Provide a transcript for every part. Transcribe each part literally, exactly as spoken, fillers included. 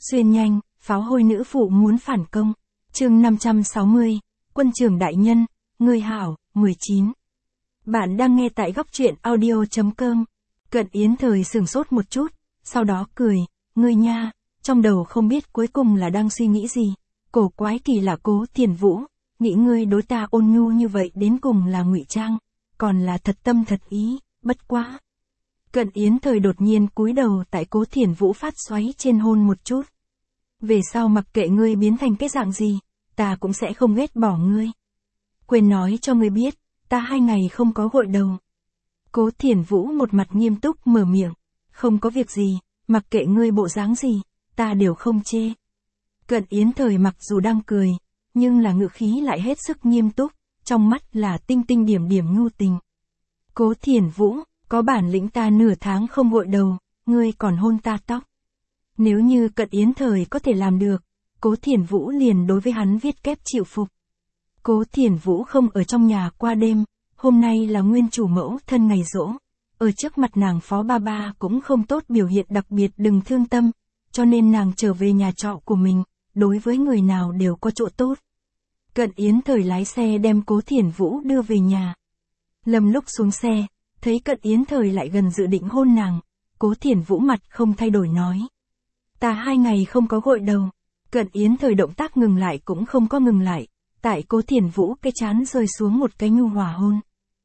Xuyên nhanh, pháo hôi nữ phụ muốn phản công. Chương năm trăm sáu mươi, Quân trưởng đại nhân, người hảo, mười chín. Bạn đang nghe tại góc truyện audio chấm com. Cận Yến Thời sửng sốt một chút, sau đó cười, ngươi nha, trong đầu không biết cuối cùng là đang suy nghĩ gì. Cổ quái kỳ lạ Cố Thiền Vũ, nghĩ ngươi đối ta ôn nhu như vậy đến cùng là ngụy trang, còn là thật tâm thật ý, bất quá. Cận Yến Thời đột nhiên cúi đầu tại Cố Thiền Vũ phát xoáy trên hôn một chút. Về sau mặc kệ ngươi biến thành cái dạng gì, ta cũng sẽ không ghét bỏ ngươi. Quên nói cho ngươi biết, ta hai ngày không có gội đầu. Cố Thiền Vũ một mặt nghiêm túc mở miệng, không có việc gì, mặc kệ ngươi bộ dáng gì, ta đều không chê. Cận Yến Thời mặc dù đang cười, nhưng là ngữ khí lại hết sức nghiêm túc, trong mắt là tinh tinh điểm điểm nhu tình. Cố Thiền Vũ, có bản lĩnh ta nửa tháng không gội đầu, ngươi còn hôn ta tóc. Nếu như Cận Yến Thời có thể làm được, Cố Thiền Vũ liền đối với hắn viết kép chịu phục. Cố Thiền Vũ không ở trong nhà qua đêm, hôm nay là nguyên chủ mẫu thân ngày giỗ. Ở trước mặt nàng phó ba ba cũng không tốt biểu hiện đặc biệt đừng thương tâm, cho nên nàng trở về nhà trọ của mình, đối với người nào đều có chỗ tốt. Cận Yến Thời lái xe đem Cố Thiền Vũ đưa về nhà. Lầm lúc xuống xe, thấy Cận Yến Thời lại gần dự định hôn nàng, Cố Thiền Vũ mặt không thay đổi nói. Ta hai ngày không có gội đầu. Cận Yến Thời động tác ngừng lại cũng không có ngừng lại, tại Cố Thiền Vũ cái trán rơi xuống một cái nhu hòa hôn.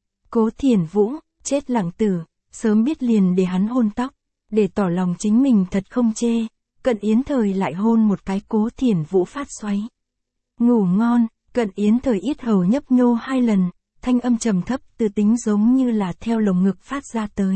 Cố Thiền Vũ, chết lặng tử, sớm biết liền để hắn hôn tóc, để tỏ lòng chính mình thật không chê. Cận Yến Thời lại hôn một cái Cố Thiền Vũ phát xoáy. Ngủ ngon, Cận Yến Thời yết hầu nhấp nhô hai lần, thanh âm trầm thấp từ tính giống như là theo lồng ngực phát ra tới.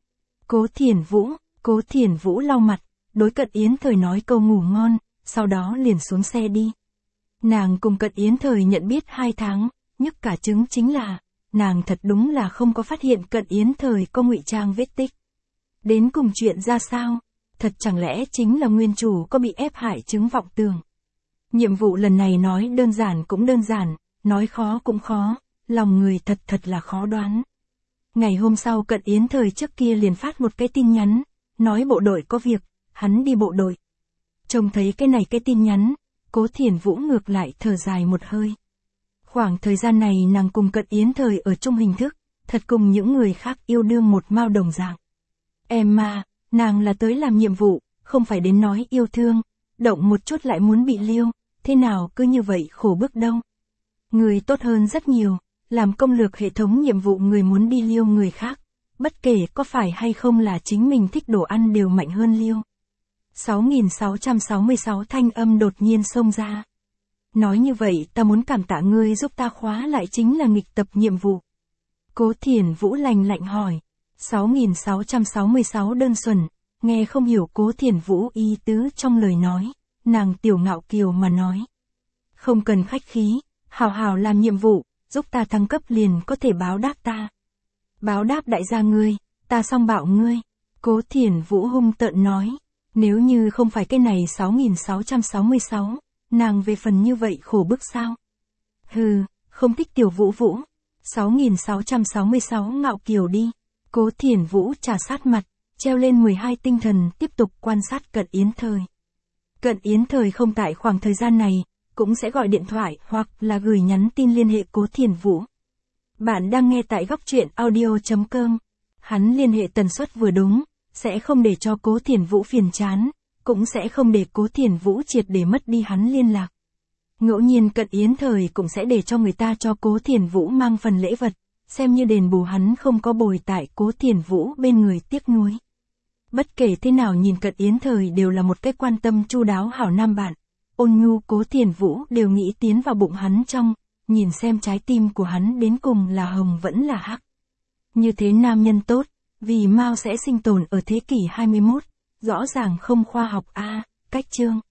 Cố Thiền Vũ, Cố Thiền Vũ lau mặt, đối Cận Yến Thời nói câu ngủ ngon, sau đó liền xuống xe đi. Nàng cùng Cận Yến Thời nhận biết hai tháng, nhức cả trứng chính là, nàng thật đúng là không có phát hiện Cận Yến Thời có ngụy trang vết tích. Đến cùng chuyện ra sao? Thật chẳng lẽ chính là nguyên chủ có bị ép hại chứng vọng tưởng. Nhiệm vụ lần này nói đơn giản cũng đơn giản, nói khó cũng khó, lòng người thật thật là khó đoán. Ngày hôm sau Cận Yến Thời trước kia liền phát một cái tin nhắn, nói bộ đội có việc, hắn đi bộ đội. Trông thấy cái này cái tin nhắn, Cố Thiền Vũ ngược lại thở dài một hơi. Khoảng thời gian này nàng cùng Cận Yến Thời ở chung hình thức, thật cùng những người khác yêu đương một mao đồng dạng. Em mà, nàng là tới làm nhiệm vụ, không phải đến nói yêu thương, động một chút lại muốn bị liêu, thế nào cứ như vậy khổ bức đâu. Người tốt hơn rất nhiều, làm công lược hệ thống nhiệm vụ người muốn đi liêu người khác, bất kể có phải hay không là chính mình thích đồ ăn đều mạnh hơn liêu. sáu nghìn sáu trăm sáu mươi sáu thanh âm đột nhiên xông ra. Nói như vậy ta muốn cảm tạ ngươi giúp ta khóa lại chính là nghịch tập nhiệm vụ. Cố Thiền Vũ lạnh lạnh hỏi. sáu nghìn sáu trăm sáu mươi sáu đơn thuần, nghe không hiểu Cố Thiền Vũ ý tứ trong lời nói, nàng tiểu ngạo kiều mà nói. Không cần khách khí, hào hào làm nhiệm vụ, giúp ta thăng cấp liền có thể báo đáp ta. Báo đáp đại gia ngươi, ta song bạo ngươi. Cố Thiền Vũ hung tợn nói. Nếu như không phải cái này sáu nghìn sáu trăm sáu mươi sáu, nàng về phần như vậy khổ bức sao? Hừ, không thích tiểu Vũ Vũ. sáu nghìn sáu trăm sáu mươi sáu ngạo kiều đi. Cố Thiền Vũ trà sát mặt, treo lên mười hai tinh thần tiếp tục quan sát Cận Yến Thời. Cận Yến Thời không tại khoảng thời gian này, cũng sẽ gọi điện thoại hoặc là gửi nhắn tin liên hệ Cố Thiền Vũ. Bạn đang nghe tại góc truyện audio chấm com. Hắn liên hệ tần suất vừa đúng, sẽ không để cho Cố Thiền Vũ phiền chán, cũng sẽ không để Cố Thiền Vũ triệt để mất đi hắn liên lạc. Ngẫu nhiên Cận Yến Thời cũng sẽ để cho người ta cho Cố Thiền Vũ mang phần lễ vật, xem như đền bù hắn không có bồi tại Cố Thiền Vũ bên người tiếc nuối. Bất kể thế nào nhìn Cận Yến Thời đều là một cái quan tâm chu đáo hảo nam bạn, ôn nhu Cố Thiền Vũ đều nghĩ tiến vào bụng hắn trong, nhìn xem trái tim của hắn đến cùng là hồng vẫn là hắc. Như thế nam nhân tốt, vì mau sẽ sinh tồn ở thế kỷ hai mươi mốt, rõ ràng không khoa học a. À, cách chương.